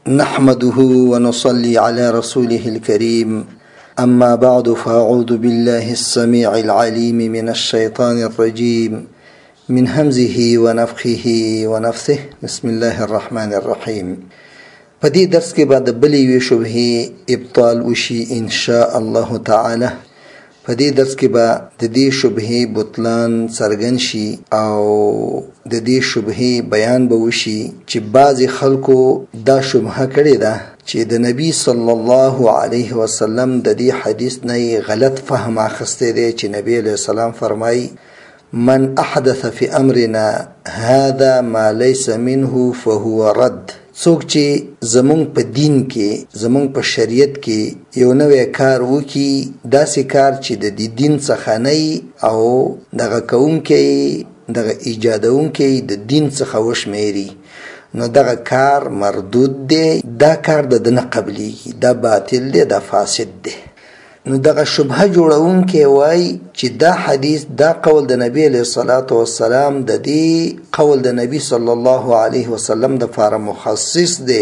نحمده ونصلي على رسوله الكريم. أما بعد، فأعوذ بالله السميع العليم من الشيطان الرجيم من همزه ونفخه ونفثه. بسم الله الرحمن الرحيم. په دې درس کې به د بلې یوې شبهې ابطال وشي ان شاء الله تعالی. په دې درس کې به د دې شبهې بطلان څرګند شي او د دې شبهې بیان به وشي چې بعضې خلکو دا شبهه کړې ده چې د نبی صلی الله علیه وسلم د دې حدیث نه غلط فهم اخیستی دی چې نبی علیه السلام فرمایي من احدث فی امرنا هذا ما لیس منه فهو رد. څوک چې زمونږ په دین کې زمونږ په شریعت کې یو نوی کار وکي، داسې کار چې د دین څخه نه او دغه کوونکی دغه ایجادونکی د دین څخه وشمیري، نو دغه کار مردود دی، دا کار د نه قبلیږي، دا باطل دی، دا فاسد دی. نو دغه شبهه جوړونکی وای چې دا حدیث دا قول د نبی علیه الصلاة والسلام د دې قول د نبی صلی الله علیه وسلم د فار مخصص دی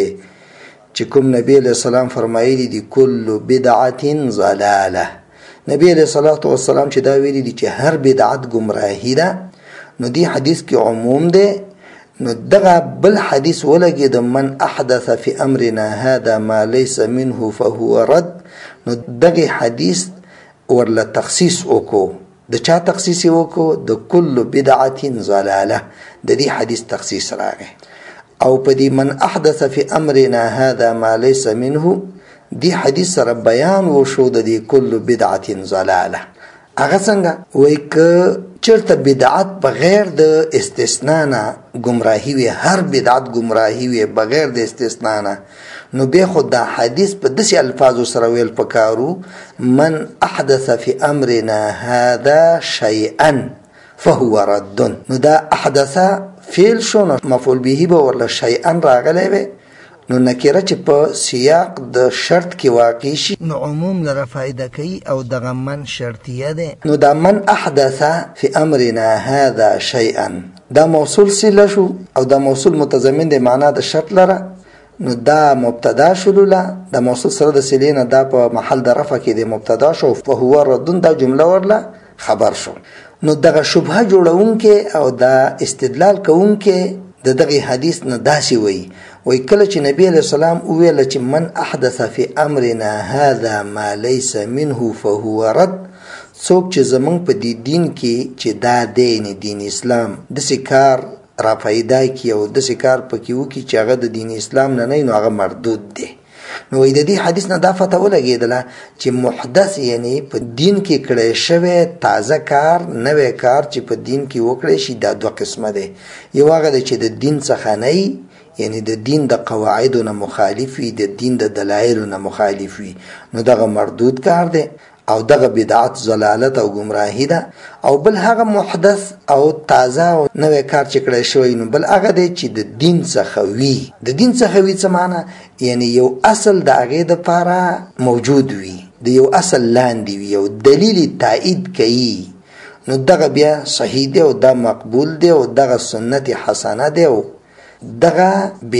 چې کوم نبی علیه السلام فرمایلی دی کل بدعت ضلاله. نبی علیه الصلاة والسلام چې دا ویلی دی چې هر بدعت گمراهی ده، نو دی حدیث کې عموم دی. نو دغه بل حدیث ولګي د من احدث فی امرنا هذا ما لیس منه فهو رد، نو دغه حدیث ورله تخصیص وکړو. د چا تخصیص وکړو؟ د کل بدعت ضلاله. د دې حدیث تخصیص راغی. او په دې من احدث فی امرنا هذا ما لیس منه دی حدیث سره بیان وشو د دې کل بدعت ضلاله. هغه څنګه وای ک چرته بدعت بغیر د استثناء نه گمراهی وي، هر بدعت گمراهی وي بغیر د استثناء نه، نو به خود دا حدیث په داسې الفاظو سره ویل پکارو من احدث فی امرنا هذا شیئا فهو رد. نو دا احدث فعل شو، مفعول به به ورله شیئا راغلی وي، نو نکره چې په سیاق د شرط کې واقع شي نو عموم لره فائدہ کوي او دغه من شرطیه ده. نو دا من احدث فی امرنا هذا شیئا دا موصول صله شو او دا موصول متضمن دی معنا د شرط لره، نو دا مبتدا شلوله، دا موصول سره د صله نه دا په محل د رفع کې د مبتدا شو، فهو رد دا جمله ورله خبر شو. نو دغه شبهه جوړونکې او دا استدلال کوونکې د دغه حدیث نه داسې وای کله چې نبی علیہ السلام ویل چې من احدث فی امرنا هذا ما لیس منه فهو رد، څوک چې زمونږ په دین کې چې دا دین اسلام داسې کار را پیدا کی او داسې کار پکې وکړي چې هغه د دین اسلام نه نه، نو هغه مردود دی. نو د دې حدیث نه دا فتوا ولګېدله چې محدث یعنی په دین کې کړی شوی تازه کار، نوی کار چې په دین کې وکړی شي، دا دوه قسمه دی. یو هغه دی چې د دین څخه نه یعنی د دین د قواعدو نه مخالف وي، د دین د دلایلو نه مخالف وي، نو دغه مردود کار دی او دغه بدعت ضلالت او گمراهی ده. او بل هغه محدث او تازه او نوی کار چې کړی شوی، نو بل هغه دی چې د دین څخه وي. د دین څخه وي څه معنی؟ یعنی یو اصل د هغې دپاره موجود وي، د یو اصل لاندې وي، یو دلیل تایید کوي، نو دغه بیا صحیح دی او دا مقبول دی او دغه سنت حسنه دی او دغه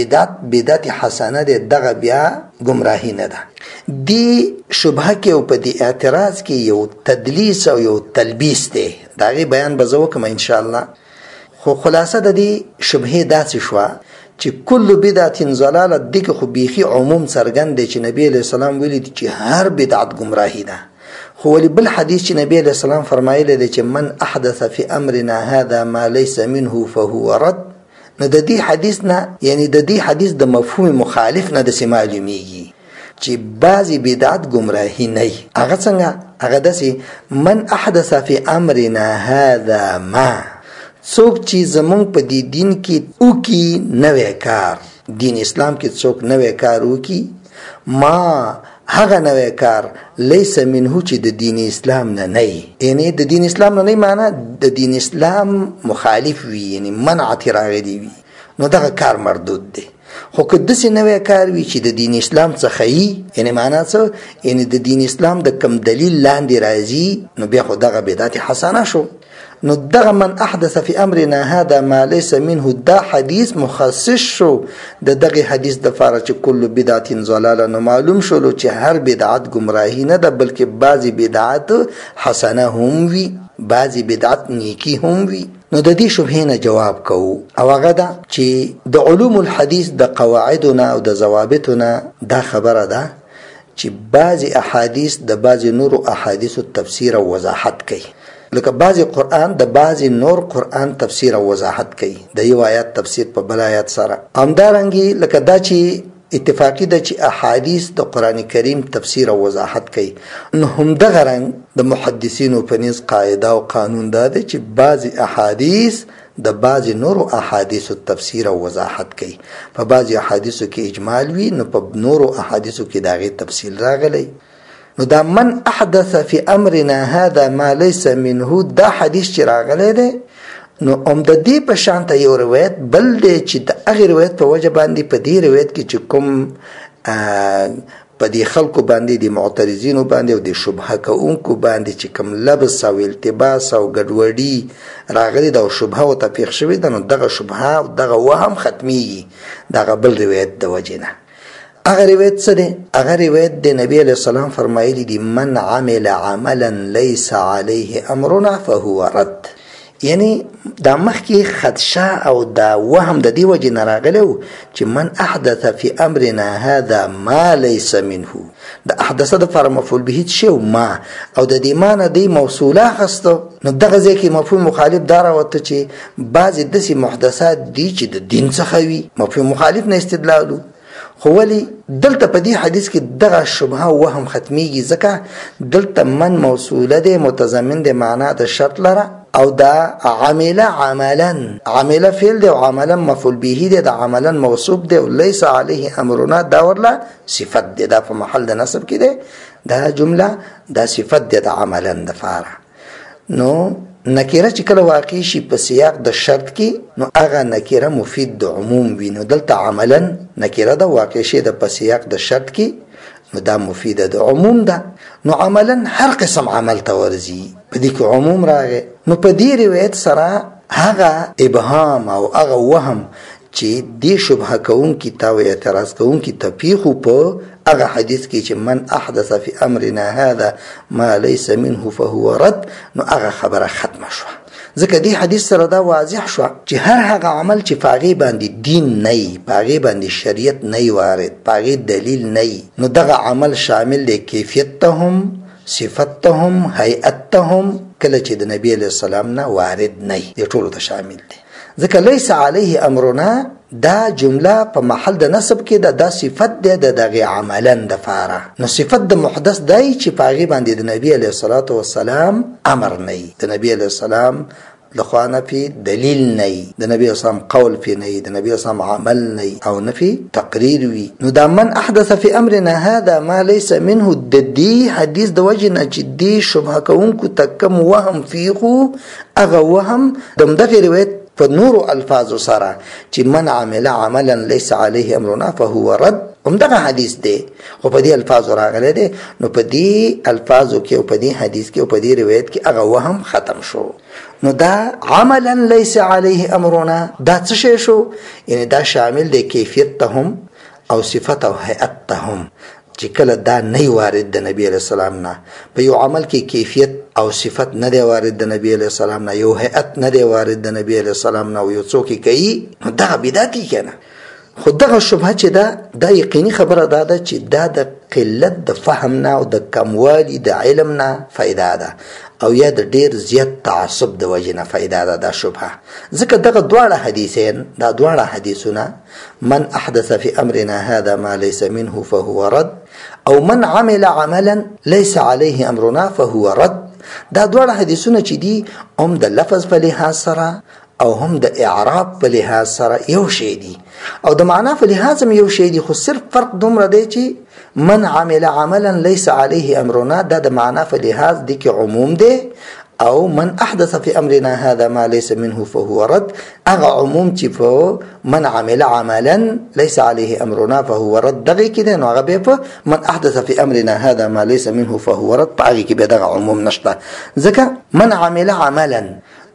بدعت حسنه دی، دغه بیا گمراهی نه ده. دی شبهه کې او په دی اعتراض کې یو تدلیس او یو تلبیس دی، د هغې بیان به زه وکړم انشاءالله. خو خلاصه د دې شبهې داسې شوه چې کل بدعت ضلاله، دې کې خو بیخي عموم څرګند دی چې نبی علیه السلام ویلي دي چې هر بدعت گمراهی ده. خو ولی بل حدیث چې نبی علیه السلام فرمایلی دی چې من احدث فی امرنا هذا ما لیس منه فهو رد، نو د دې حدیث نه یعنی د دې حدیث د مفهوم مخالف نه داسې معلومیږي چې بعضې بدعت گمراهی نه وي. هغه څنګه؟ هغه داسې من احدث فی امرنا هذا ما، څوک چې زمونږ په دې دین کې وکي نوی کار، دین اسلام کې څوک نوی کار وکي، ما هغه نوی کار لیس منه چې د دین اسلام نه نه وي، یعنی د دین اسلام نه نه معنی د دین اسلام مخالف وي، یعنی منعت راغلی وي، نو دغه کار مردود دی. خو که داسې نوی کار وي چې د دین اسلام څخه وي، یعنی معنا څه؟ یعنی د دین اسلام د کم دلیل لاندې راځي، نو بیا خو دغه بدعت حسنه شو. نو دغه من احدث فی امرنا هذا ما ليس منه دا حدیث مخصص شو د دغه حدیث د فارچ کل بدعت ضلاله. نو معلوم شولو چې هر بدعت گمراهی نه ده بلکې بعضی بدعت حسنه هم وی، بعضی بدعت نیکی هم وی. نو د دې شبهه نه جواب کوو او هغه دا چې د علوم الحديث د قواعدنا او د ضوابطنا دا خبره ده چې بعضی احادیث د بعضی نور احادیث تفسیر او وضاحت کوي، لکه بعضی قرآن د بعضی نور قرآن تفسیر او وضاحت کوي د یو آیات تفسیر په بل آیات سره. همدارنګه لکه دا چې اتفاقی ده چې احادیث د قرآن کریم تفسیر او وضاحت کوي، نو هم دغه رنګ د محدثینو په نس قاعده او قانون ده چې بعضی احادیث د بعضی نور احادیث تفسیر او وضاحت کوي. په بعضی احادیثو کې اجمال وي، نو په نور احادیثو کې داغه تفصیل راغلی. نو دا من احدث فی امرنا هذا ما ليس منه دا حدیث چې راغلی دی، نو د دې په شانته یو روایت بل دی چې د هغې روایت په وجه باندې په دې روایت کې چې کوم په دې خلکو باندې د معترضینو باندې او د شبهه کوونکو باندې چې کوم لبس او التباس او ګډوډي راغلي دا شبهه او تفیق شوی ده، نو دغه شبهه او دغه وهم ختمیږي دغه بل روایت د وجه نه. هغه روایت څه دی؟ هغه روایت د نبی علیه السلام فرمایلی دي من عمل عملا ليس عليه امرنا فهو رد. یعنی دا مخکې خدشه او دا وهم د دې وجې نه راغلی چې من احدث فی امرنا هذا ما ليس منه، د احدثه دپاره مفعول به شی ما او د دې ما نه دی موصوله اخیسته. نو دغه ځای کې مفهوم مخالف دا راوته چې بعضې داسې محدثات دي چې د دین څخه وي، مفهوم مخالف نه استدلالو. خو ولی دلته په دې حدیث کې دغه شبهه او وهم ختمیږي ځکه دلته من موصوله دی متضمن دی معنا د شرط لره، او دا عمل عملا، عمل فعل دی او عملا مفعول به دی، دا عملا موصوف دی او ليس عليه امرنا دا ورله صفت دی، دا په محل د نصب کې دی، دا جمله دا صفت دی د عملا د فاره. نو نکره چې کله واقع شي په سیاق د شرط کې نو هغه نکره مفید د عموم وي. نو دلته عملا نکره دا واقع شي د په سیاق د شرط کې نو دا مفیده د عموم ده. نو عملا هر قسم عمل ته ورځي، په دې کې عموم راغی. نو په دې روایت سره هغه ابهام او هغه وهم چې دې شبهه کوونکي ته او اعتراض کوونکي ته پیښو په هغه حدیث کې چې من احدث فی امرنا هذا ما ليس منه فهو رد، نو هغه خبره ختمه شوه. ځکه دې حدیث سره دا واضح شوه چې هر هغه عمل چې په هغې باندې دین نه وي، په هغې باندې شریعت نه وي وارد، په هغې دلیل نه وي، نو دغه عمل شامل دی کیفیت ته هم، صفت ته هم، هیئت ته هم، کله چې د نبی علیه السلام نه وارد نه وي، دې ټولو ته شامل دی. ځکه لیس علیه امرنا دا جمله په محل د نصب کې دا صفت دی د دغه عملا د فاره. نو صفت د محدث دی چې په هغې باندې د نبی علیه الصلاة والسلام امر نه وي، د نبی علیه السلام لخوا نه پې دلیل نه وي، د نبی علیه السلام قول پې نه وي، د نبی علیه السلام عمل نه وي او نه پې تقریر وي. نو دا من احدث فی امرنا هذا ما لیس منه د دې حدیث د وجې نه چې دې شبهه کوونکو ته کوم وهم فیخو، هغه وهم د همدغې روایت په نورو الفاظو سره چې من عمل عملا ليس عليه امرنا فهو رد، همدغه حدیث دی خو په دې الفاظو راغلی دی. نو په دې الفاظو کې او په دې حدیث کې او په دې روایت کې هغه وهم ختم شو. نو دا عملا ليس عليه امرنا دا څه شی شو؟ یعنی دا شامل دی کیفیت ته هم او صفت او هیئت ته هم، چې کله دا نه وارد د نبی علیه السلام نه، په یو عمل کې کیفیت او صفت نه دی وارد د نبی علیه السلام نه، یو هیئت نه دی وارد د نبی علیه السلام نه، او یو څوک کوي نو دغه بدعتي کنه. خو دغه شبهه چې دا یقیني خبره ده چې دا د قلت د فهم نه او د کموالي د علم نه فایده ده او یا د ډیر زیات تعصب د وجې نه فایده ده دا شبهه. ځکه دغه دواړه حدیثین، دا دواړه حدیثونه من احدث فی امرنا هذا ما ليس منه فهو رد او من عمل عملا ليس عليه امرنا فهو رد، دا دواړه حدیثونه چې دي هم د لفظ په لحاظ سره او هم د اعراب په لحاظ سره یو شی دي او د معنا په لحاظ هم یو شی دي، خو صرف فرق دومره دی چې من عمل عملا ليس عليه امرنا دا د معنا په لحاظ دی کې عموم دی، او من احدث في امرنا هذا ما ليس منه فهو رد هغه عموم چې په من عمل عملا ليس عليه امرنا فهو رد دغه کې دی. نو هغه به من احدث في امرنا هذا ما ليس منه فهو رد په هغې کې به دغه عموم نشته. ځکه من عمل عملا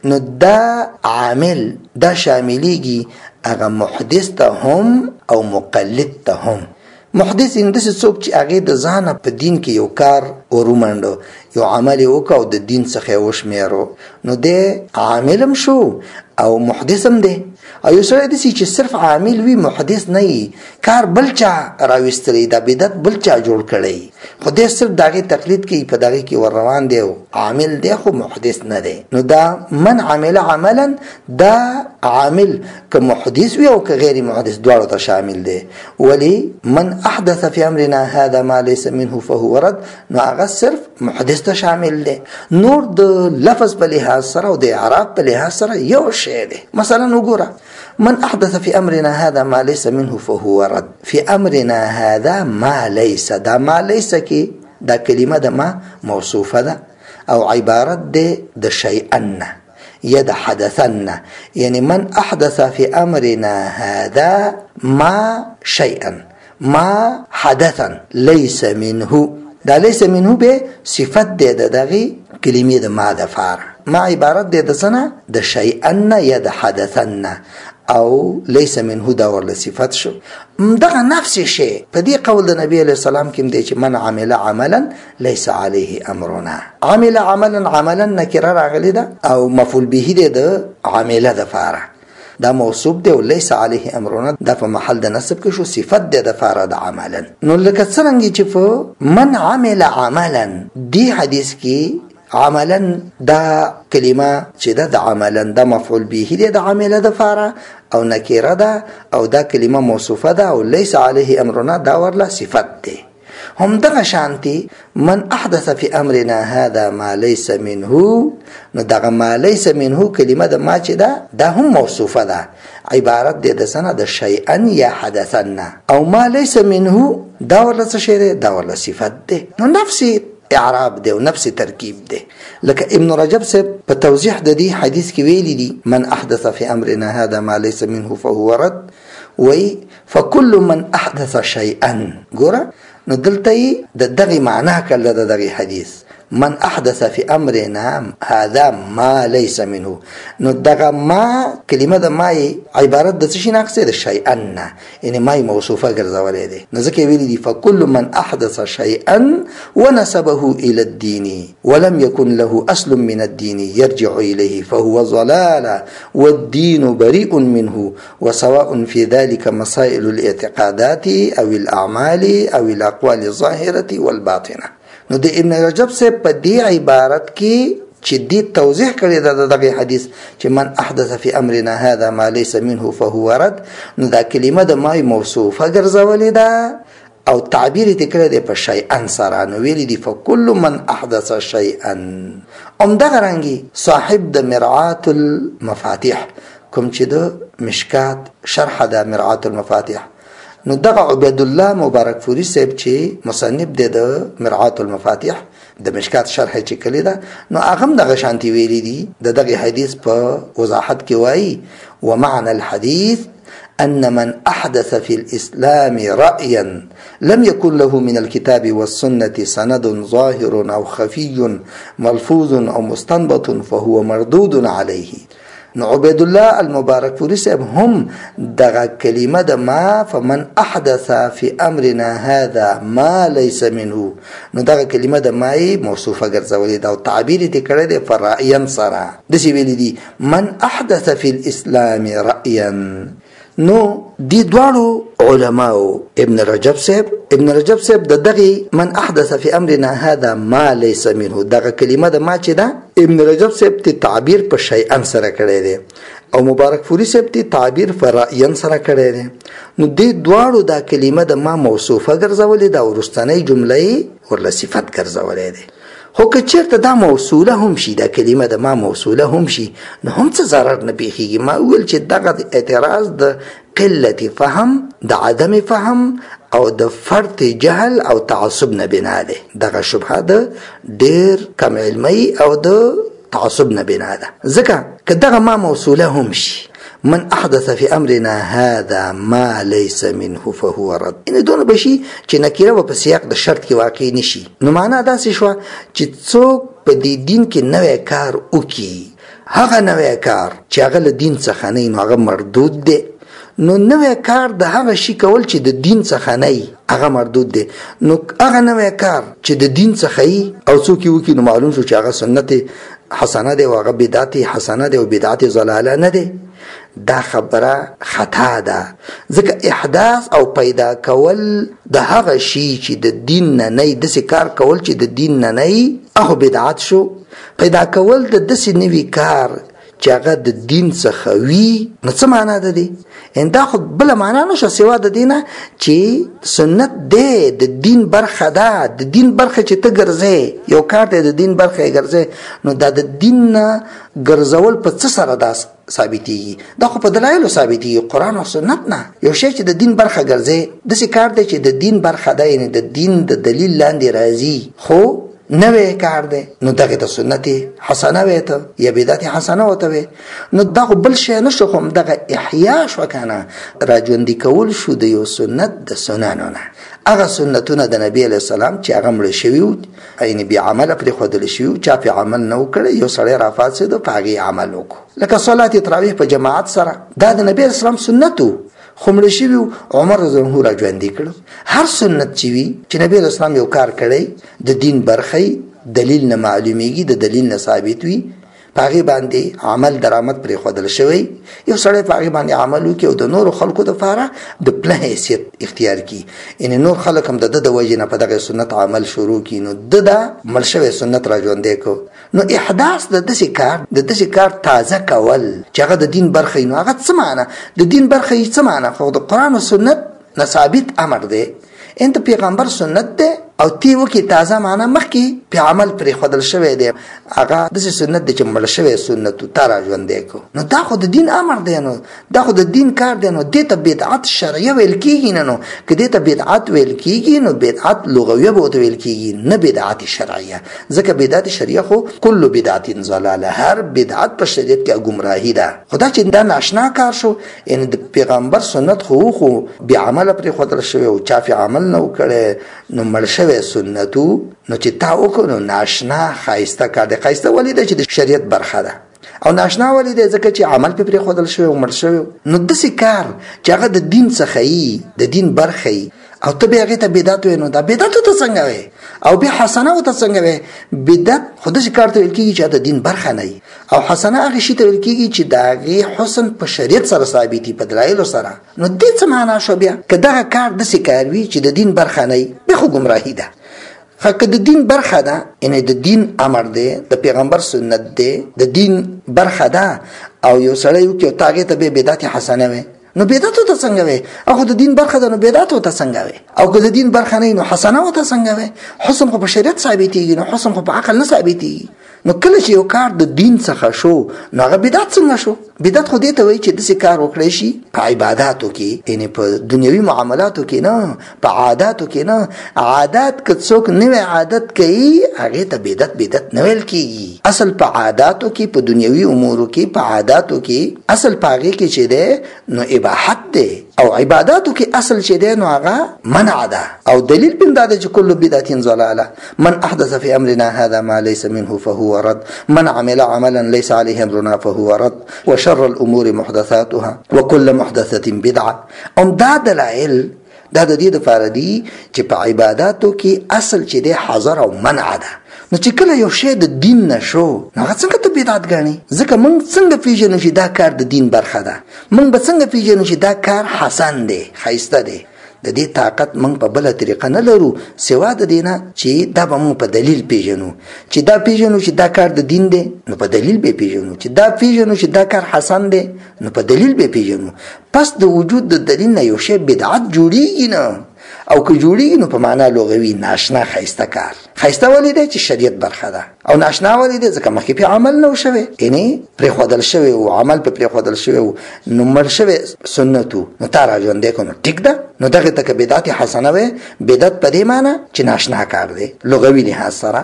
نو دا عامل دا شاملیږي هغه محدث ته هم او مقلد ته هم. محدث اندس څوک چې هغه د ځان په دین کې یو کار ورومنډو، یو عمل وکاو د دین څخه وشمیرو، نو د عاملم شو او محدثم دی. او یو سره د چې صرف عامل وي محدث نه وي، کار بل چا راوستلی، دا بدعت بل چا جوړ کړی، خو دې صرف داغه تقلید کوي، په داغه کې ور روان دی، عامل دی خو محدث نه دی. نو دا من عمل عملا، دا عامل که محدث وي او که غیر محدث دواړو ته شامل دی. ولی من احدث فی امرنا هذا ما ليس منه فهو رد، نو هغه صرف محدث ته شامل دی. نور د لفظ په لحاظ سره او د اعراب په لحاظ سره یو شی دی. مثلا وګوره، من احدث في امرنا هذا ما ليس منه فهو رد. في امرنا هذا ما ليس، دا ما ليس کی دا کلمه د ما موصوفه ده او عبارت ده د شیئن یا د حدثن، یعنی من احدث في امرنا هذا ما شیئا ما حدثا ليس منه، دا ليس منه به صفت ده دغه کلمه د ما د فار، ما عبارت ده د سنه د شیئن یا د حدثن او ليس منه دا ورله صفت شو. دغه نفس شی په دې قول د نبی علیہ السلام کې دی چې من عمل عملا ليس عليه امرنا، عمل عملا، عملا نکره راغلی ده او مفعول به دی د عامله د فاره، دا موصوف دی او ليس عليه امرنا دا په محل د نسب کې شو، صفت دی د فاره د عملا. نو لکه څنګه چې من عمل عملا دی حدیث کې عملا دا کلمه چې دا عملا دا مفعول به دی د عامله د فاره او نکره ده او دا کلمه موصوفه ده او ليس عليه امرنا دا ورله صفت دی. هم دغه شانتي من احدث في امرنا هذا ما ليس منه، نو دغه ما ليس منه کلمه د ما چې دا هم موصوفه ده، عبارت دی د سنه د شیئا یا حدثن، او ما ليس منه دا ورله څه شی دی، دا ورله صفت دی. نو نفسي اعراب دی او نفس ترکیب دی. لکه ابن رجب سے په توضیح د دې حدیث کې ویلي دي من احدث في امرنا هذا ما ليس منه فهو رد، وی فكل من احدث شيئا. ګوره نو دلته د دغه معنا کله د دغه حدیث من احدث في امرنا هذا ما ليس منه، نو دغه ما کلمه د ما عبارت د څه شي ناقصه د شیئا، یعنی ما موصوفه ګرځولې ده. نو ځکه ویلي دي فكل من احدث شيئا ونسبه الى الدين ولم يكن له اصل من الدين يرجع اليه فهو ضلال والدين بريء منه، وسواء في ذلك مسائل الاعتقادات او الاعمال او الاقوال الظاهره والباطنه. نو د ابن رجب سے په دې عبارت کې چې دې توضیح کړی دا دغه حدیث چې من احدث في امرنا هذا ما ليس منه فهو رد، نو دا کلمه د ما موصوفه ګرځولې ده او تعبیر دې کړی دی په شیئا سره، نو ویلي دي فكل من احدث شيئا. دغه رنګي صاحب د مرعات المفاتيح کوم چې د مشکات شرح د مرعات المفاتيح، نو دغه عبید الله مبارک فوری صاحب چې مصنف دی د مرعات المفاتيح د مشکات شرح چې کړی ده، نو هغه دغه شانتي ویلي دي د دغه حدیث په وضاحت کې وایي ومعنى الحديث أن من أحدث في الإسلام رأيا لم يكن له من الكتاب والسنة سند ظاهر أو خفي ملفوظ أو مستنبط فهو مردود عليه. نو عبید الله المبارک پوری صاحب هم دغه کلمه د ما فمن احدث في امرنا هذا ما ليس منه، نو دغه کلمه د ما موصوفه ګرځولې دا او تعبیر دې کړی دی فرائیا سره د سی ویل دي من احدث في الاسلام رأيا. نو دی دوړو علماء ابن رجب صاحب د دغه من احدث في امرنا هذا ما ليس منه دغه کلمه د ما چې دا ابن رجب صاحب ته تعبیر په شیئا سره کړی دی او مبارک فوری صاحب ته تعبیر فرائیا سره کړی دی. نو دی دوړو دا کلمه د ما موصوفه ګرځولې دا ورستنی جمله ورله صفت ګرځولې دی. خو که چیرته دا موصوله هم شي، دا کلمه د ما موصوله هم شي، نو هم څه ضرر نه پیښیږي. ما ویل چې دغه اعتراض د قلت فهم، د عدم فهم او د فرط جهل او تعصب نه بنا ده. دغه شبهه د ډیر کم علمي او د تعصب نه بنا ده. ځکه که دغه ما موصوله هم شي من احدث في امرنا هذا ما ليس منه فهو رد، ان دونه بشي چې نکره په سیاق د شرط کې واقع نشي. نو معنا دا څه شو چې څوک په دې دین کې نوې کار وکي هغه نوې کار چې هغه له دین څخه نه نو هغه مردود دی. نو نوې کار د هغه شي کول چې د دین څخه نه هغه مردود دی. نو هغه نوې کار چې د دین څخه او څوک یو کې نو معلوم شو چې هغه سنت حسنه دی او هغه بدعت حسنه دی او بدعت ضلاله نه دی. دا خبره خطا ده، ځکه احداث او پیدا کول د هغه شي چې د دین نه نه داسې کار کول چې د دین نه نه هغه بدعت شو. پیدا کول د داسې نوي کار چې هغه د دین څخه وي نو څه معنا ده دی؟ دا خو بله معنا نشو سوا د دینه چې سنت دی د دین برخه ده. د دین برخه چې ته ګرځې یو کار دی د دین برخه یې ګرځې نو دا د دین نه ګرځول په څه سره دا ثابتېږي؟ دا خو په دلایلو ثابتېږي، قرآن او سنت نه. یو شی چې د دین برخه ګرځې داسې کار دی چې د دین برخه ده، یعنې د دین د دلیل لاندې راځي خو نوې کار دی، نو دغه ته سنت حسنه وي ته یا بدعت حسنه وته وي. نو دا خو بل شی نشو، خو دغه احیا شو کنه، راژوندي کول شو د یو سنت د سننو نه. هغه سنتونه د نبی علیه السلام چې هغه مړه شوي وو، یعنې بې عمله پرېښودل شوي وو، چا پې عمل نه و کړی، یو سړی راپاڅېده په هغې عمل وکړو، لکه صلات تراویح په جماعت سره. دا د نبی علیه السلام سنت و، خو مړه شوي وو، عمر رضی الله عنه راژوندي کړو. هر سنت چې وي چې نبی علیه السلام یو کار کړی د دین برخه دلیل نه معلومیږي، د دلیل نه ثابت وي، په هغې باندې عمل درآمد پرېښودل شوی، یو سړی په هغې باندې عمل وکړي او د نورو خلکو دپاره د پله حیثیت اختیار کړي، یعنې نور خلک هم د ده د وجې نه په دغه سنت عمل شروع کړي، نو ده دا مړ شوی سنت راژوندی کړو. نو احداث د داسې کار تازه کول چې هغه د دین برخه وي، نو هغه څه معنا؟ د دین برخه یې څه معنا؟ خو د قرآن او سنت نه ثابت امر دی، انت پیغمبر سنت دی او تی وکي تازه معنا مخکې په عمل پرېښودل شوی دی، هغه داسې سنت دی چې مړه شوی سنت تا راژوندی کړو. نو دا خو د دین امر دی، نو دا خو د دین کار دی، نو دې ته بدعت شرعیه ویل کېږي نه. نو که دې ته بدعت ویل کېږي نو بدعت لغویه به ورته ویل کېږي، نه بدعت شرعیه، ځکه بدعت شرعیه خو کل بدعت ضلاله، هر بدعت په شریعت کې ګمراهي ده. خو دا چې دا ناشنا کار شو، یعنې د پیغمبر سنت خو بې عمله پرېښودل شوی او چا پې عمل نه و کړی، نو مړ شوی سنتو نو چې تا وکړو نو ناشنا ښایسته کار دی. ښایسته ولې دی چې د شریعت برخه ده، او ناشنا ولې دی ځکه چې عمل پې پرېښودل شوی او مړ شوی. نو داسې کار چې هغه د دین څخه یي، د دین برخه یي، او ته بیا هغې ته بدعت وایې، نو دا بدعت ورته څنګه وایې؟ او بیا حسنه ورته څنګه وایې؟ بدعت خو داسې کار ته ویل کېږي چې د دین برخه نه وي، او حسنه هغې شي ته ویل کېږي چې د هغې حسن په شریعت سره ثابت وي، په دلایلو سره. نو دې څه معنا شو بیا؟ که دغه کار داسې کار وي چې د دین برخه نه وي، بیا خو ګمراهي ده. که د دین برخه ده، یعنې د دین امر دی، د پیغمبر سنت دی، د دین برخه ده، او یو سړی وکړي او ته هغې ته بیا بدعت حسنه وایې، نو بدعت ورته څنګه وایې؟ او خو د دین برخه ده نو بدعت ورته څنګه وایې؟ او که د دین برخه نه وي نو حسنه ورته څنګه وایې؟ حسن خو په شریعت ثابتېږي، نو حسن خو په عقل نه ثابتېږي. نو کله چې یو کار د دین څخه شو نو هغه بدعت څنګه شو؟ بدعت خو دې ته وایي چې داسې کار وکړی شي په عباداتو کې، یعنې په دنیوي معاملاتو کې نه، په عاداتو کې نه. عادات که څوک نوی عادت کوي هغې ته بدعت نه ویل کېږي. اصل په عاداتو کې، په دنیوي امورو کې، په عاداتو کې اصل په هغې کې چې دی نو اباحت دی، او عباداتو کې اصل چې دی نو هغه منع ده، او دلیل پې دا دی چې کل بدعت ضلاله، من احدث فی امرنا هذا ما ليس منه فهو رد، من عمل عملا ليس عليه امرنا فهو رد، وشر الامور محدثاتها وكل محدثه بدعه. دا دلایل دا د دې دپاره دي چې په عباداتو کې اصل چې دی حظر او منع ده. نو چې کله یو شی د دین نه شو نو هغه څنګه ته بدعت ګڼې؟ ځکه موږ څنګه پېژنو چې دا کار د دین برخه ده؟ موږ به څنګه پېژنو چې دا کار حسن دی، ښایسته دی؟ د دې طاقت موږ په بله طریقه نه لرو سوا د دې نه چې دا به موږ په دلیل پېژنو. چې دا پېژنو چې دا کار د دین دی نو په دلیل به پېژنو، چې دا پېژنو چې دا کار حسن دی نو په دلیل به پېژنو. پس د وجود د دلیل نه یو شی بدعت جوړېږي نه، او که جوړېږي نو په معنا لغوي ناشنا ښایسته کار. ښایسته ولې دی چې شریعت برخه ده، او ناشنا ولې دی ځکه مخکې پې عمل نه و شوی، یعنې پرېښودل شوی و، عمل پې پرېښودل شوی و، نو مړ شوی سنت و، نو تا راژوندی کړو، نو ټیک ده. نو دغې ته که بدعت حسنه وی، بدعت په دې معنا چې ناشنا کار دی لغوي لحاظ سره،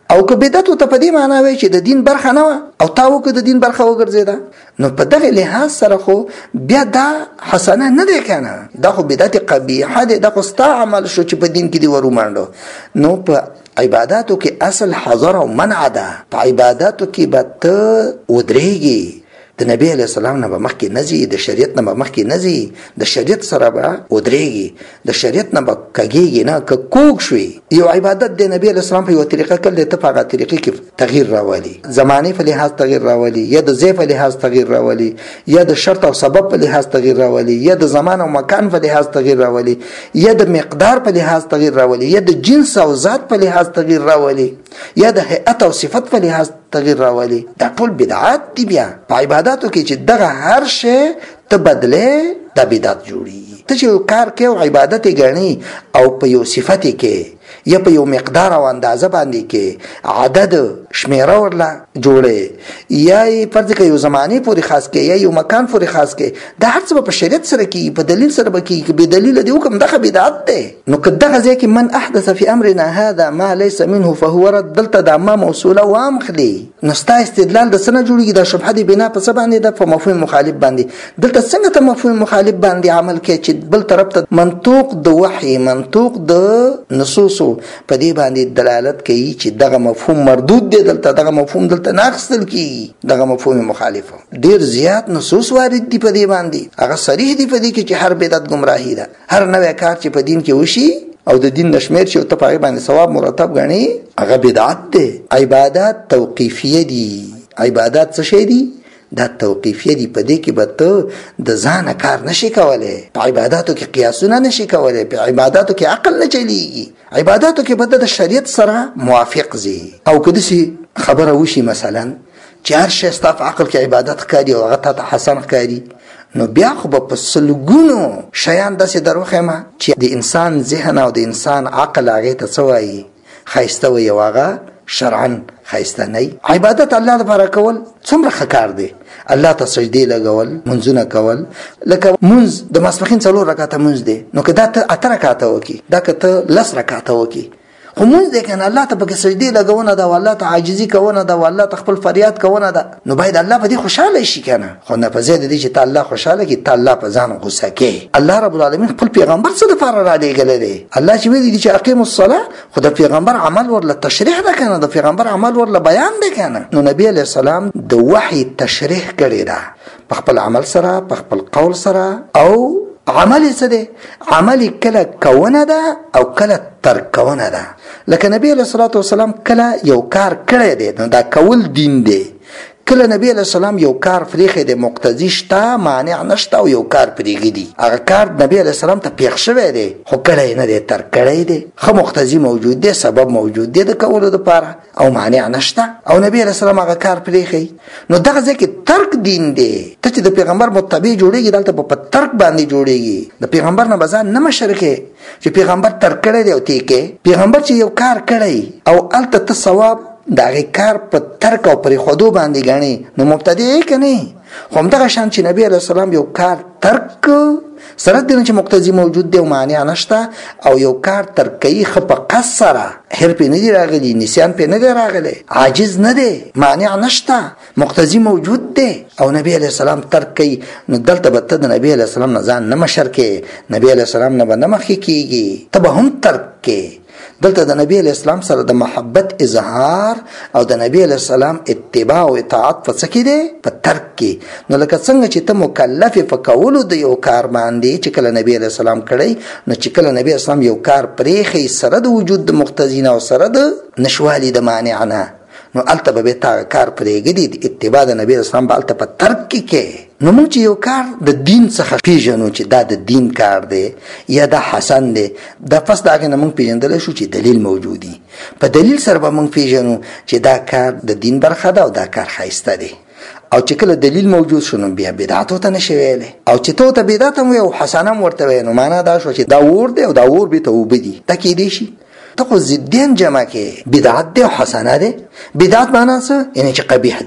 او که بدعت ته په دې معنی وي چې د دین برخه نه و او تا وکړه د دین برخه وګرځیدا نو په دغه لحاظ سره خو بیا دا حسنه نه دی کنه دا خو بدعت قبیحه دی دا خو ستا عمل شو چې په دین کې دی ورمانډو نو په عباداتو کې اصل حظر او منع ده په عباداتو کې به ته ودرېږي د نبی علیہ السلام نه به مخکې نزي د شریعت نه به مخکې نزي د شریعت سره به ودرېږي د شریعت نه به کږېږي نه که کوږ شوي یو عبادت د نبی علیہ السلام په یوه طریقه کړل ته په هغه طریقې کې تغییر راولي زمانې په لحاظ تغییر راولي یا د ځای په لحاظ تغییر راولي یا د شرط او سبب په لحاظ تغییر راولي یا د زمان او مکان په لحاظ تغییر راولي یا د مقدار په لحاظ تغییر راولي یا د جنس او ذات په لحاظ تغییر راولي یا د هيئت او صفت په لحاظ تغییر راولي دا ټول بدعات دي بیا په عبادتو کې چې دغه هر شی ته بدله دا بدعت جوړي ته چې کار کوي او عبادت غني او په یو صفت کې یا په یو مقدار او اندازه باندې کې عدد شمیره ورلا جوړي یا فرض کې یو زمانه پورې خاص کې یا یو مکان پورې خاص کې دا هر څه په شریعت سره کې په دلیل سره به کې به دلیل دی حکم دغه بدعت ده نو کداغه ځکه من احدث في امرنا هذا ما ليس منه فهو رد دلته د ما موصوله وام خلی نستا استدلال د سنه جوړیږي د شبهه دی بنا په څه باندې د مفهوم مخالف باندې دلته څنګه ته مفهوم مخالف باندې عمل کې چې بل طرف ته منطوق د وحي منطوق د نصوص په دې باندې دلالت کوي چې دغه مفهوم مردود دی دلته دغه مفهوم دلته ناقصل کی دغه مفهوم مخالف ډیر زیات نصوص وارد دي په دې باندې هغه صریح دي په دې کې چې هر بدعت گمراهی ده هر نوې کار چې په دین کې وشي او د دین نشمیر چې ته په باندې ثواب مرتب غني هغه بدعت دی عبادت توقیفیه دي عبادت څه شی دي دا توقیفیه دی په دې کې به ته د ځان کار نشي کولای په عبادتو کې قیاسونه نشي کولای په عبادتو کې عقل نه چلیږي عبادتو کې به د شریعت سره موافق زی او کله چې خبره وشي مثلا چې هر شی ستاسو عقل کې عبادت ښکاري او هغه ته حسن ښکاري نو بیا خو په سلګونو شیان داسې دروخمه چې د انسان ذهن او د انسان عقل هغه ته سوایي خایسته وي هغه شرعا خایسته نه عبادت الله لپاره کول څومره ښکار دی الله ته سجدي لګول منځونه کول لکه منځ د ماسپخین 4 رکعاته منځ دی نو که دا ته 8 رکعاته وکي دا که ته 10 رکعاته وکي خو منځ دی کنه الله ته پکې سجدي لګونه دا والله ته عاجزي کوونه دا والله ته خپل فریاد کوونه دا نو باید الله په دې خوشاله شي کنه خو نه په زیاده دي چې ته الله خوشاله کی ته الله په ځان غوسه کې الله رب العالمین خپل پیغمبر څخه د فار را لېګل دي الله چې ویلي چې اقیم الصلاه خو د پیغمبر عمل ورله تشریح ده کنه د پیغمبر عمل ورله بیان ده کنه نو نبی علیہ السلام د وحی تشریح کړی ده په خپل عمل سره په خپل قول سره او عمل څه دی عمل کله کوونه ده او کله ترک کوونه ده لکه نبی علیہ الصلوۃ والسلام کله یو کار کړی دی نو دا کول دین دی کله نبی علیہ السلام یو کار فریخه د مقتضی شته مانع نشته او یو کار پریږي دی هغه کار نبی علیہ السلام ته پیښ شوی دی خو کړی نه دی ترک کړی دی خو مقتضی موجود دی سبب موجود دی د کولو لپاره او مانع نشته او نبی علیہ السلام هغه کار پریخي نو دغه ځکه ترک دین دی ته چې د پیغمبر متبع جوړیږي دلته په ترک باندې جوړیږي د پیغمبر نه بزان نه مشرکه چې پیغمبر ترک کړی دی او تیکه پیغمبر چې یو کار کړی او الته ته ثواب دا کار په ترک او پر خودو باندې غني نو مبتدی کني خو همدغه شان چې نبی علیہ السلام یو کار ترک سره د چې مقتضی موجود دی او مانع نشته او یو کار ترکی خپ قصره هر په نه دی راغلی نسیان په نه دی راغلی عاجز نه دی مانع نشته مقتضی موجود دی او نبی علیہ السلام ترکی نو دلته به ته د نبی علیہ السلام نه ځان نه مشرکه نبی علیہ السلام نه به مخ کیږي ته به هم ترک دلته د نبی علیہ السلام سره د محبت اظهار او د نبی علیہ السلام اتباع او اطاعت په څه کې دی په ترک کې نو لکه څنګه چې ته مکلف په کولو د یو کار باندې چې کله نبی علیہ السلام کړی نو چې کله نبی علیہ السلام یو کار پرېخي سره د وجود د مقتضینا او سره د نشوالي د مانعنا نو الته به تا کار پرېږدي د اتباع د نبی علیہ السلام به الته په ترک کې نو موږ چې یو کار د دین څخه پیژنو چې دا د دین کار دی یا دا حسن دی دا پس دا هغه موږ پیژندل شو چې دلیل موجودي په دلیل سره به موږ پیژنو چې دا کار د دین برخه ده او دا کار ښایسته دی او چې کله دلیل موجود شونه بیا بدعت ته نشي ویلې او چې ته بدعت هم او حسنه ورته وینو معنا دا شو چې دا ور دی او دا ور به ته وبدي تکې دی شي ته خو ضدین جمع کې بدعت دی او حسنه دی بدعت معنا څه یعنی چې قبیح دی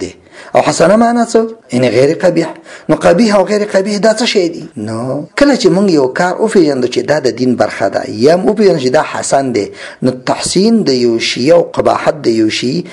او حسنه معنا څه ان غیر قبیح. نو قبیح او غیر قبیح دا څه شی دي؟ نو کله چې موږ یو کار او پیژندو چې دا د دین برخه ده یا او پیژندو چې دا حسن دی، نو تحسین د یو شی او قباحت د یو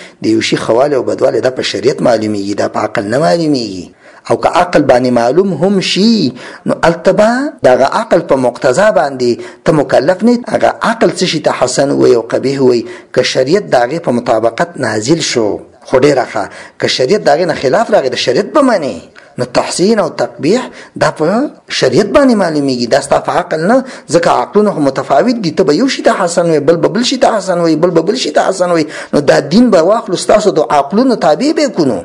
شی خواله او بدواله دا په شریعت معلومیږي، دا په عقل نه معلومیږي. او که عقل باندې معلوم هم شي نو التبا دغه عقل په مقتضا باندې ته مکلف نه. هغه عقل څه شي ته حسن وي او قبیح وي که شریعت دغه په مطابقت نازل شو، خو ډیره ښه که شریعت دغه نه خلاف راغی د شریعت به معنی نو تحسین او تقبیح دا په شریعت باندې معلومیږي، دا ستا په عقل نه. ځکه عقلونه متفاوت دي، ته به یو شي ته حسن وي، بل شي ته حسن وي، بل شي ته حسن وي. نو دا دین به واخلو ستاسو د عقلونو تابع به کونو.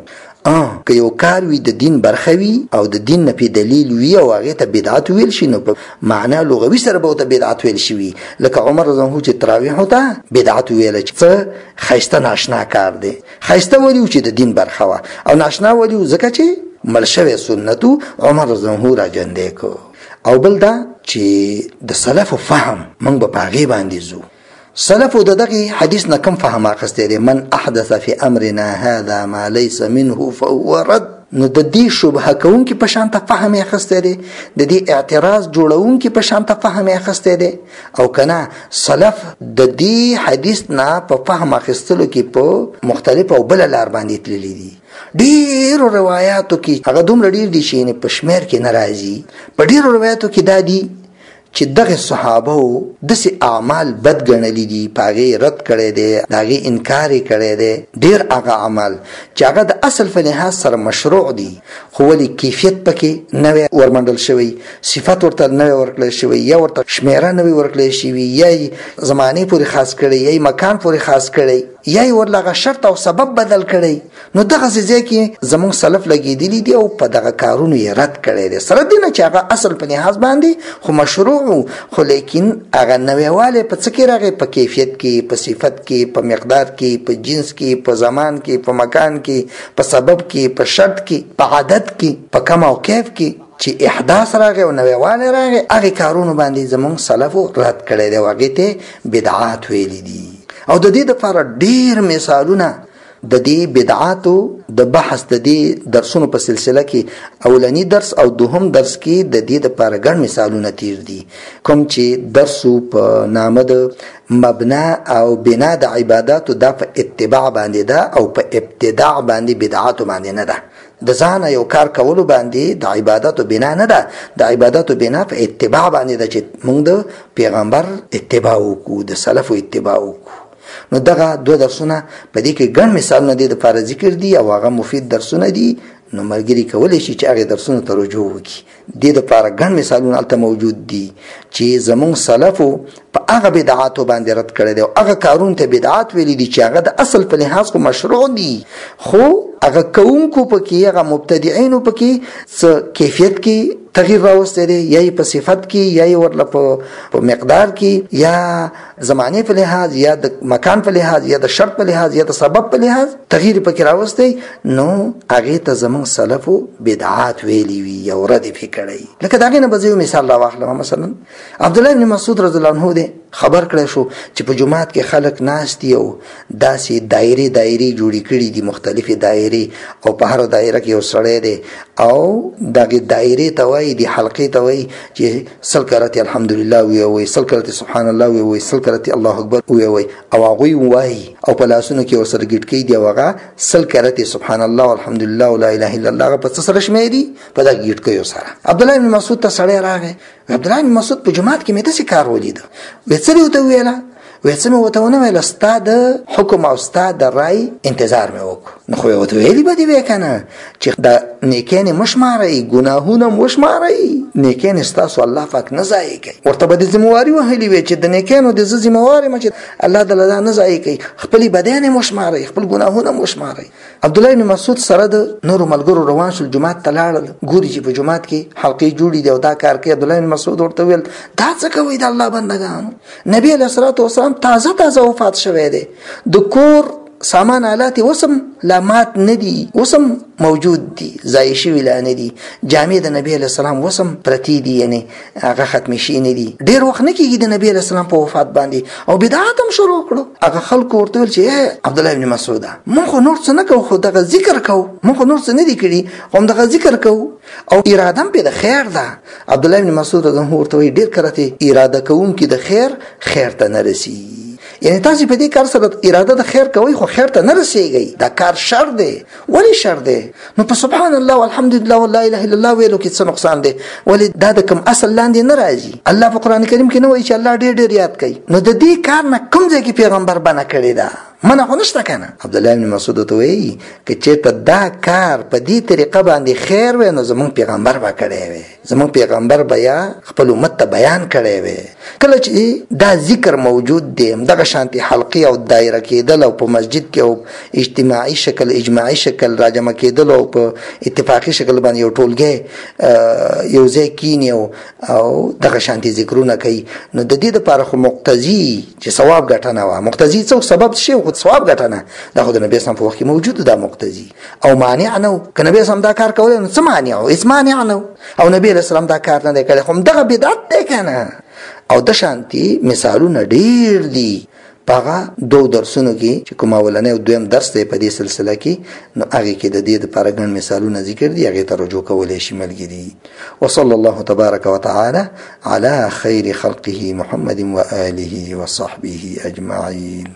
که یو کار وي د دین برخه وي او د دین نه په دلیل وي او هغه ته بدعت ویل شي نو په معنا لغوي سره به ته بدعت ویل شي. لکه عمر رضی الله عنه چې تراویح ته بدعت ویل چې څه خیسته ناشنا کار دی. خیسته ولیو چې د دین برخه وا او ناشنا ولیو ځکه چې ملشوه سنتو عمر رضی الله عنه را جندې کو. او بل دا چې د سلف فهم موږ په هغه باندې زو. سلفو دغه حدیث نه کم فهم اخسته دي، من احدث فی امرنا هذا ما ليس منه فهو رد. نو د دې شبهه کون کې په شان ته فهم اخسته دي، د دې اعتراض جوړون کې په شان ته فهم اخسته دي. او کنه سلف د دې حدیث نه په فهم اخستلو کې په مختلف او بل لار باندې تللی دي. ډیرو روایتو کې هغه دومره ډیر دي چې نه پښمیر کې ناراضي. په ډیرو روایتو کې دادي چې دغه صحابه دسې اعمال بد ګڼلي دي، پاغه رد کړي دي، داغه انکار کړي دي. ډیر هغه اعمال چې هغه د اصل په لحاظ سره مشروع دي خو ولې کیفیت پکې نه ورمنډل شوی، صفات ورته نه ورکړل شوی، یا ورته شمیره نه ورکړل شوی، یا زمانه پورې خاص کړي، یا مکان پورې خاص کړي، یا ورلغه شرط او سبب بدل کړي. نو دغه ځای کې زموږ سلف لګیدلی دي او په دغه کارونو یې رد کړي دي. سره دي نه چې هغه اصل په لحاظ باندې خو مشروع خو لیکن هغه نویواله په څه کې راغی؟ په کیفیت کې، په صفت کې، په مقدار کې، په جنس کې، په زمان کې، په مکان کې، په سبب کې، په شرط کې، په عادت کې، په کم او کیف کې چې احداث راغی او نویواله راغی. هغه کارونو باندې زموږ سلفو رد کړي دي، هغه ته بدعات ویلي دي. او د دې لپاره ډیر مثالونه د دې بدعاتو د بحث د دې درسونو په سلسله کې اولنی درس او دوهم درس کې د دې لپاره ګڼ مثالونه تیر دي. کوم چې درسو په نامه د مبنا او بنا د عباداتو دا په اتباع باندې ده او په ابتداع باندې بدعاتو باندې نه ده. د ځان یو کار کولو باندې د عبادتو بنا نه ده، د عبادتو بنا په اتباع باندې ده چې موږ د پیغمبر اتباع وکړو، د سلفو اتباع وکړو. نو دغه دو درسونه په دې کې ګڼ مثالونه دي د لپاره ذکر دي او هغه مفید درسونه دي. نو ملګری کولی شي چې هغه درسونه ته رجوع وکړي. د دې لپاره ګڼ مثالونه هلته موجود دي چې زموږ سلفو په هغه بدعاتو باندې رد کړی دی او هغه کارونو ته بدعات ویلي دي چې هغه د اصل په لحاظ خو مشروع دي، خو هغه کوونکو پکې، هغه مبتدعینو پکې څه کیفیت کې تغییر راوستی دی، یا په صفت کې، یا ورله په مقدار کې، یا زمانه په لحاظ، یا د مکان په لحاظ، یا د شرط په لحاظ، یا د سبب په لحاظ تغییر پکې راوستی. نو هغه ته زموږ سلفو بدعات ویلي وي یا رد یې کړی. لکه د هغې نه به زه یو مثال راواخلم. مثلا عبدالله بن مسعود رضی الله عنه دی خبر کړی شو چې په جومات کې خلک ناست دي او داسې دایرې جوړې کړي دي، مختلفې دایرې، او په هر دایره کې یو سړی دی او دغه دایرې ته وایي، د حلقې ته وایي چې سل کرتې الحمدلله ووایي، سل کرتې سبحان الله ووایي، سل کرتې الله اکبر ووایي، او هغوی وایي او په لاسونو کې ورسره ګیټکۍ دي او هغه سل کرتې سبحان الله والحمدلله ولا اله الا الله هغه په څه سره شمېري؟ په دغه ګیټکیو سره. عبدالله بن مسعود ته سړی راغی. عبدالله بن مسعود په جومات کې مې داسې کار ولیده. څه دې ورته وویله؟ څه مې ورته ونه ویله؟ ستا د حکم او ستا د رای انتظار مې وکړو. نو خو یې ورته ویلي به دې وی که نه چې د نیکیانې مه شمارئ، ګناهونه مه شمارئ، نیکیانې ستاسو الله پاک نه ضایع کوي. ورته به دې ذمهواري وهلي وی چې د نیکیانو د زه ذمهوار یم چې الله تعالی دا نه ضایع کوي. خپلې بدیانې مه شمارئ، خپل ګناهونه مه شمارئ. عبدالله بن مسعود سره د نورو ملګرو روان شول، جومات ته لاړل، ګوري چې په جومات کې حلقې جوړې دي او دا کار کوي. عبدالله بن مسعود ورته ویل دا څه کوئ د الله بندګانو؟ نبي علیه الصلاة والسلام تازه وفات شوی دی، د کور سامان آلات وسم لامات ندي وسم موجود دي ځای شوي لا نه دي جامع د نبی علیہ السلام وسم پرتی دي یعنی هغه ختم شي نه دي ډیر وخت نه کیږي د نبی علیہ السلام په وفات باندې او بدعت هم شروع کړو هغه خلکو ورته ویل چې عبد الله ابن مسعود مونږ نور څه نه کوو خو دغه ذکر کوو مونږ نور څه نه دي کړي هم دغه ذکر کوو او اراده په د خیر ده عبد الله ابن مسعود ورته ډیر کرته اراده کوم کې د خیر ته نه رسی یعنی تاسو په دې کار سره اراده د خیر کوي خو خیر ته نه رسیږي دا کار شر دی ولی شر دی نو په سبحان الله والحمدلله ولا اله الا الله ویلو کې څه نقصان دی ولی دا د کوم اصل لاندې نه راځي الله په قران کریم کې نه وایي چې الله ډېر ډېر یاد کوي نو د دې کار نه کوم ځای کې پیغمبر بنا کړی دا منه خو نشته کنه عبد الله بن مسعود ته وایي چې چېرته دا کار په دې طریقه باندې خیر وي نو زمون پیغمبر به کړی وي زمون پیغمبر بیا خپل امت ته بیان کړی وي کله چې دا ذکر موجود دی دغه شانتي حلقي او دایره کېدل او په مسجد کې او اجتماعي شکل اجماعي شکل راجمع کېدل او په اتفاقي شکل باندې یو ټولګي یو ځای کینی او دغه شانتي ذکرونه کوي نو د دې لپاره خو مقتضي چې ثواب ګټنه و مقتضي څو سبب شي خو ثواب ګټنه دا خو د نبی اسلام په وخت کې موجود دا مقتضي او مانع نه که نبی اسلام دا کار کول نو څه مانع او هیڅ مانع نه او نبی اسلام دا کار نه کړي خو دغه بدعت دی کنه او د شانتي مثالونه ډیر دي پاغه دو درسونو کې چې کومه ولنه او دویم درس دی په دې سلسله کې نو هغه کې د دې لپاره ګڼ مثالونه ذکر دي هغه ته رجوع کولای شي ملګری وصلی الله تبارک وتعالى على خير خلقه محمد وآله وصحبه اجمعين